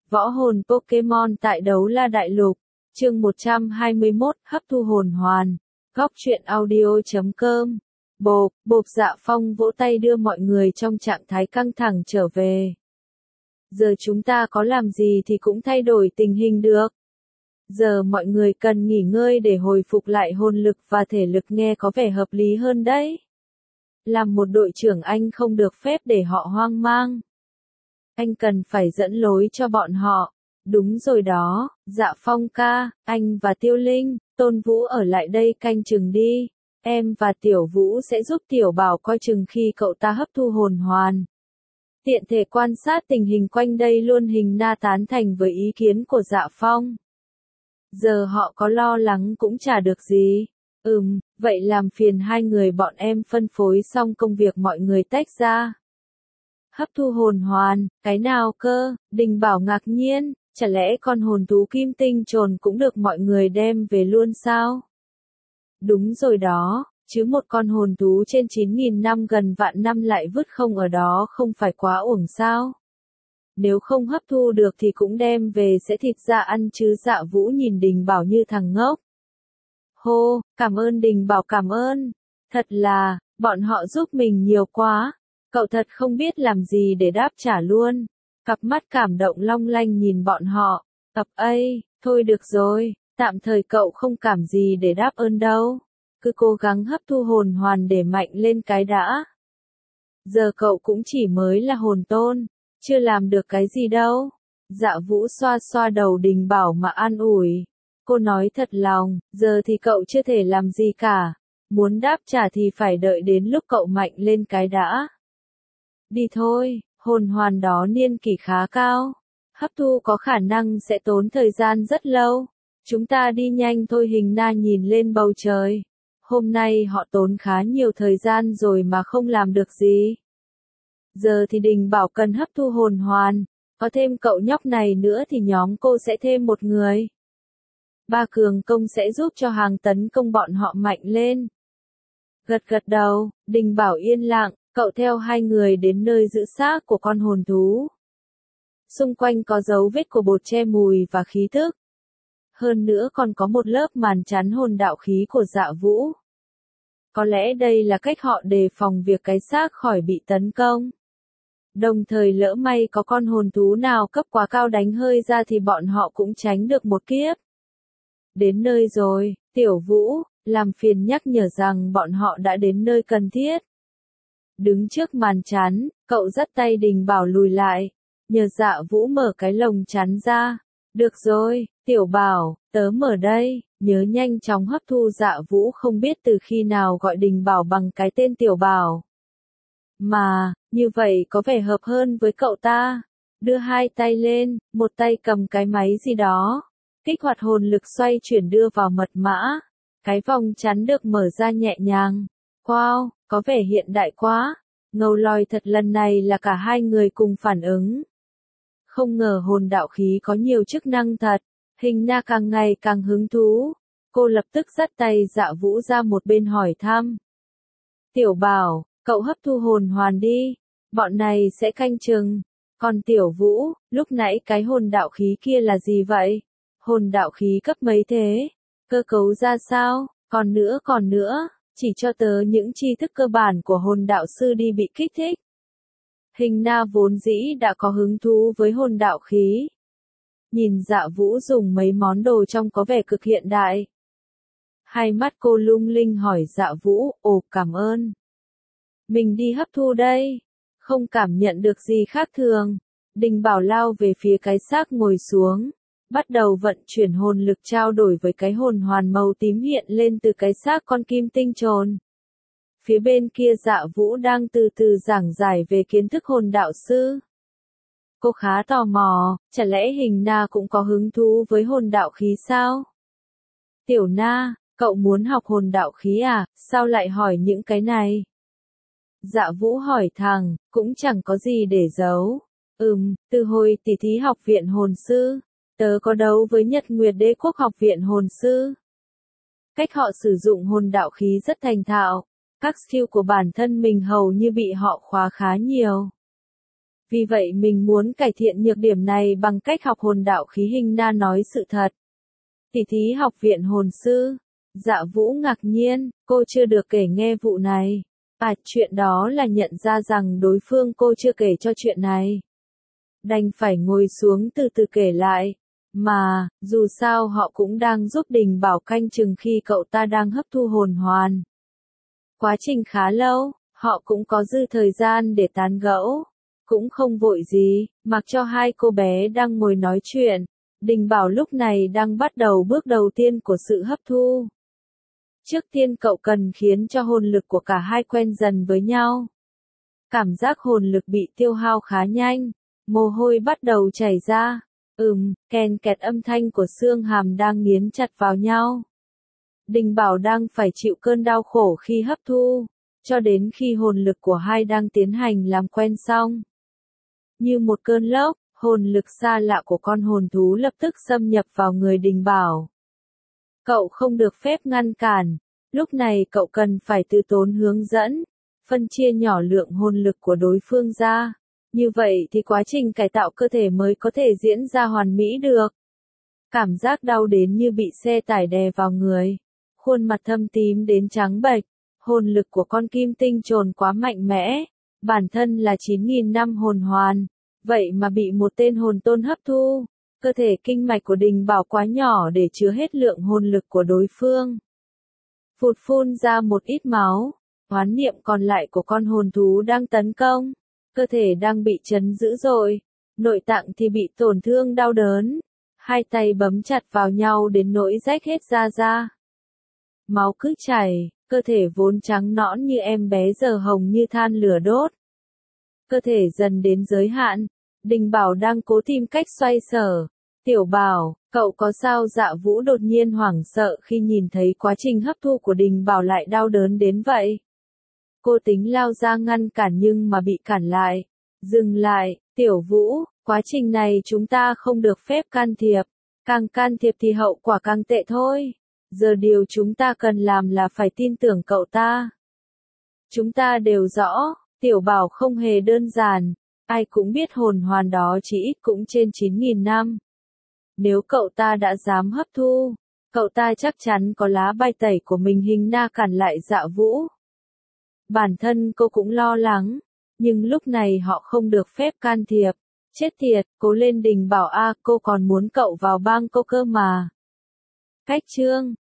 Võ hồn Pokemon tại Đấu La Đại Lục, chương 121, hấp thu hồn hoàn. Góc truyện audio.com. Bộp Dạ Phong vỗ tay đưa mọi người trong trạng thái căng thẳng trở về. Giờ chúng ta có làm gì thì cũng thay đổi tình hình được. Giờ mọi người cần nghỉ ngơi để hồi phục lại hồn lực và thể lực, nghe có vẻ hợp lý hơn đấy. Làm một đội trưởng anh không được phép để họ hoang mang. Anh cần phải dẫn lối cho bọn họ. Đúng rồi đó, Dạ Phong ca, anh và Tiêu Linh, Tôn Vũ ở lại đây canh chừng đi. Em và Tiểu Vũ sẽ giúp Tiểu Bảo coi chừng khi cậu ta hấp thu hồn hoàn. Tiện thể quan sát tình hình quanh đây luôn. Hình Na tán thành với ý kiến của Dạ Phong. Giờ họ có lo lắng cũng chả được gì. Vậy làm phiền hai người bọn em phân phối xong công việc mọi người tách ra. Hấp thu hồn hoàn, cái nào cơ? Đình Bảo ngạc nhiên, chả lẽ con hồn thú kim tinh trồn cũng được mọi người đem về luôn sao? Đúng rồi đó, chứ một con hồn thú trên 9.000 năm gần vạn năm lại vứt không ở đó không phải quá uổng sao? Nếu không hấp thu được thì cũng đem về sẽ thịt ra ăn chứ. Dạ Vũ nhìn Đình Bảo như thằng ngốc. Hô, cảm ơn Đình Bảo, cảm ơn. Thật là, bọn họ giúp mình nhiều quá. Cậu thật không biết làm gì để đáp trả luôn. Cặp mắt cảm động long lanh nhìn bọn họ. Thôi được rồi, tạm thời cậu không cảm gì để đáp ơn đâu. Cứ cố gắng hấp thu hồn hoàn để mạnh lên cái đã. Giờ cậu cũng chỉ mới là hồn tôn, chưa làm được cái gì đâu. Dạ Vũ xoa xoa đầu Đình Bảo mà an ủi. Cô nói thật lòng, giờ thì cậu chưa thể làm gì cả. Muốn đáp trả thì phải đợi đến lúc cậu mạnh lên cái đã. Đi thôi, hồn hoàn đó niên kỷ khá cao. Hấp thu có khả năng sẽ tốn thời gian rất lâu. Chúng ta đi nhanh thôi. Hình Na nhìn lên bầu trời. Hôm nay họ tốn khá nhiều thời gian rồi mà không làm được gì. Giờ thì Đình Bảo cần hấp thu hồn hoàn. Có thêm cậu nhóc này nữa thì nhóm cô sẽ thêm một người. Ba cường công sẽ giúp cho hàng tấn công bọn họ mạnh lên. Gật đầu, Đình Bảo yên lặng. Cậu theo hai người đến nơi giữ xác của con hồn thú. Xung quanh có dấu vết của bột che mùi và khí tức. Hơn nữa còn có một lớp màn chắn hồn đạo khí của Dạ Vũ. Có lẽ đây là cách họ đề phòng việc cái xác khỏi bị tấn công. Đồng thời lỡ may có con hồn thú nào cấp quá cao đánh hơi ra thì bọn họ cũng tránh được một kiếp. Đến nơi rồi, Tiểu Vũ, làm phiền nhắc nhở rằng bọn họ đã đến nơi cần thiết. Đứng trước màn chắn, cậu dắt tay Đình Bảo lùi lại, nhờ Dạ Vũ mở cái lồng chắn ra. Được rồi, Tiểu Bảo, tớ mở đây, nhớ nhanh chóng hấp thu. Dạ Vũ không biết từ khi nào gọi Đình Bảo bằng cái tên Tiểu Bảo. Mà, như vậy có vẻ hợp hơn với cậu ta. Đưa hai tay lên, một tay cầm cái máy gì đó. Kích hoạt hồn lực xoay chuyển đưa vào mật mã. Cái vòng chắn được mở ra nhẹ nhàng. Wow, có vẻ hiện đại quá. Ngầu lòi thật. Lần này là cả hai người cùng phản ứng. Không ngờ hồn đạo khí có nhiều chức năng thật. Hình Na càng ngày càng hứng thú. Cô lập tức dắt tay Dạ Vũ ra một bên hỏi thăm. Tiểu Bảo, cậu hấp thu hồn hoàn đi. Bọn này sẽ canh chừng. Còn Tiểu Vũ, lúc nãy cái hồn đạo khí kia là gì vậy? Hồn đạo khí cấp mấy thế? Cơ cấu ra sao? Còn nữa. Chỉ cho tớ những tri thức cơ bản của hồn đạo sư đi. Bị kích thích. Hình Na vốn dĩ đã có hứng thú với hồn đạo khí. Nhìn Dạ Vũ dùng mấy món đồ trong có vẻ cực hiện đại. Hai mắt cô lung linh hỏi Dạ Vũ, cảm ơn. Mình đi hấp thu đây. Không cảm nhận được gì khác thường. Đình Bảo lao về phía cái xác ngồi xuống. Bắt đầu vận chuyển hồn lực trao đổi với cái hồn hoàn màu tím hiện lên từ cái xác con kim tinh trồn. Phía bên kia Dạ Vũ đang từ từ giảng giải về kiến thức hồn đạo sư. Cô khá tò mò, chả lẽ Hình Na cũng có hứng thú với hồn đạo khí sao? Tiểu Na, cậu muốn học hồn đạo khí à, sao lại hỏi những cái này? Dạ Vũ hỏi thẳng, cũng chẳng có gì để giấu. Từ hồi tỷ thí học viện hồn sư, tớ có đấu với Nhật Nguyệt Đế quốc học viện hồn sư. Cách họ sử dụng hồn đạo khí rất thành thạo. Các skill của bản thân mình hầu như bị họ khóa khá nhiều. Vì vậy mình muốn cải thiện nhược điểm này bằng cách học hồn đạo khí hình na nói sự thật. Tỷ thí học viện hồn sư. Dạ Vũ ngạc nhiên, cô chưa được kể nghe vụ này. À, chuyện đó là nhận ra rằng đối phương cô chưa kể cho chuyện này. Đành phải ngồi xuống từ từ kể lại. Mà, dù sao họ cũng đang giúp Đình Bảo canh chừng khi cậu ta đang hấp thu hồn hoàn. Quá trình khá lâu, họ cũng có dư thời gian để tán gẫu. Cũng không vội gì, mặc cho hai cô bé đang ngồi nói chuyện. Đình Bảo lúc này đang bắt đầu bước đầu tiên của sự hấp thu. Trước tiên cậu cần khiến cho hồn lực của cả hai quen dần với nhau. Cảm giác hồn lực bị tiêu hao khá nhanh, mồ hôi bắt đầu chảy ra. Ken kẹt âm thanh của xương hàm đang nghiến chặt vào nhau. Đình Bảo đang phải chịu cơn đau khổ khi hấp thu, cho đến khi hồn lực của hai đang tiến hành làm quen xong. Như một cơn lốc, hồn lực xa lạ của con hồn thú lập tức xâm nhập vào người Đình Bảo. Cậu không được phép ngăn cản, lúc này cậu cần phải tự tốn hướng dẫn, phân chia nhỏ lượng hồn lực của đối phương ra. Như vậy thì quá trình cải tạo cơ thể mới có thể diễn ra hoàn mỹ được. Cảm giác đau đến như bị xe tải đè vào người. Khuôn mặt thâm tím đến trắng bệch. Hồn lực của con kim tinh trồn quá mạnh mẽ. Bản thân là 9.000 năm hồn hoàn. Vậy mà bị một tên hồn tôn hấp thu. Cơ thể kinh mạch của Đình Bảo quá nhỏ để chứa hết lượng hồn lực của đối phương. Phụt phun ra một ít máu. Oán niệm còn lại của con hồn thú đang tấn công. Cơ thể đang bị chấn dữ dội. Nội tạng thì bị tổn thương đau đớn. Hai tay bấm chặt vào nhau đến nỗi rách hết da ra. Máu cứ chảy, cơ thể vốn trắng nõn như em bé giờ hồng như than lửa đốt. Cơ thể dần đến giới hạn. Đình Bảo đang cố tìm cách xoay sở. Tiểu Bảo, cậu có sao? Dạ Vũ đột nhiên hoảng sợ khi nhìn thấy quá trình hấp thu của Đình Bảo lại đau đớn đến vậy. Cô tính lao ra ngăn cản nhưng mà bị cản lại. Dừng lại, Tiểu Vũ, quá trình này chúng ta không được phép can thiệp. Càng can thiệp thì hậu quả càng tệ thôi. Giờ điều chúng ta cần làm là phải tin tưởng cậu ta. Chúng ta đều rõ, Tiểu Bảo không hề đơn giản. Ai cũng biết hồn hoàn đó chỉ ít cũng trên 9.000 năm. Nếu cậu ta đã dám hấp thu, cậu ta chắc chắn có lá bài tẩy của mình hình na cản lại Dạ Vũ. Bản thân cô cũng lo lắng, nhưng lúc này họ không được phép can thiệp. Chết tiệt, cố lên Đình Bảo a, cô còn muốn cậu vào bang cô cơ mà. Cách chương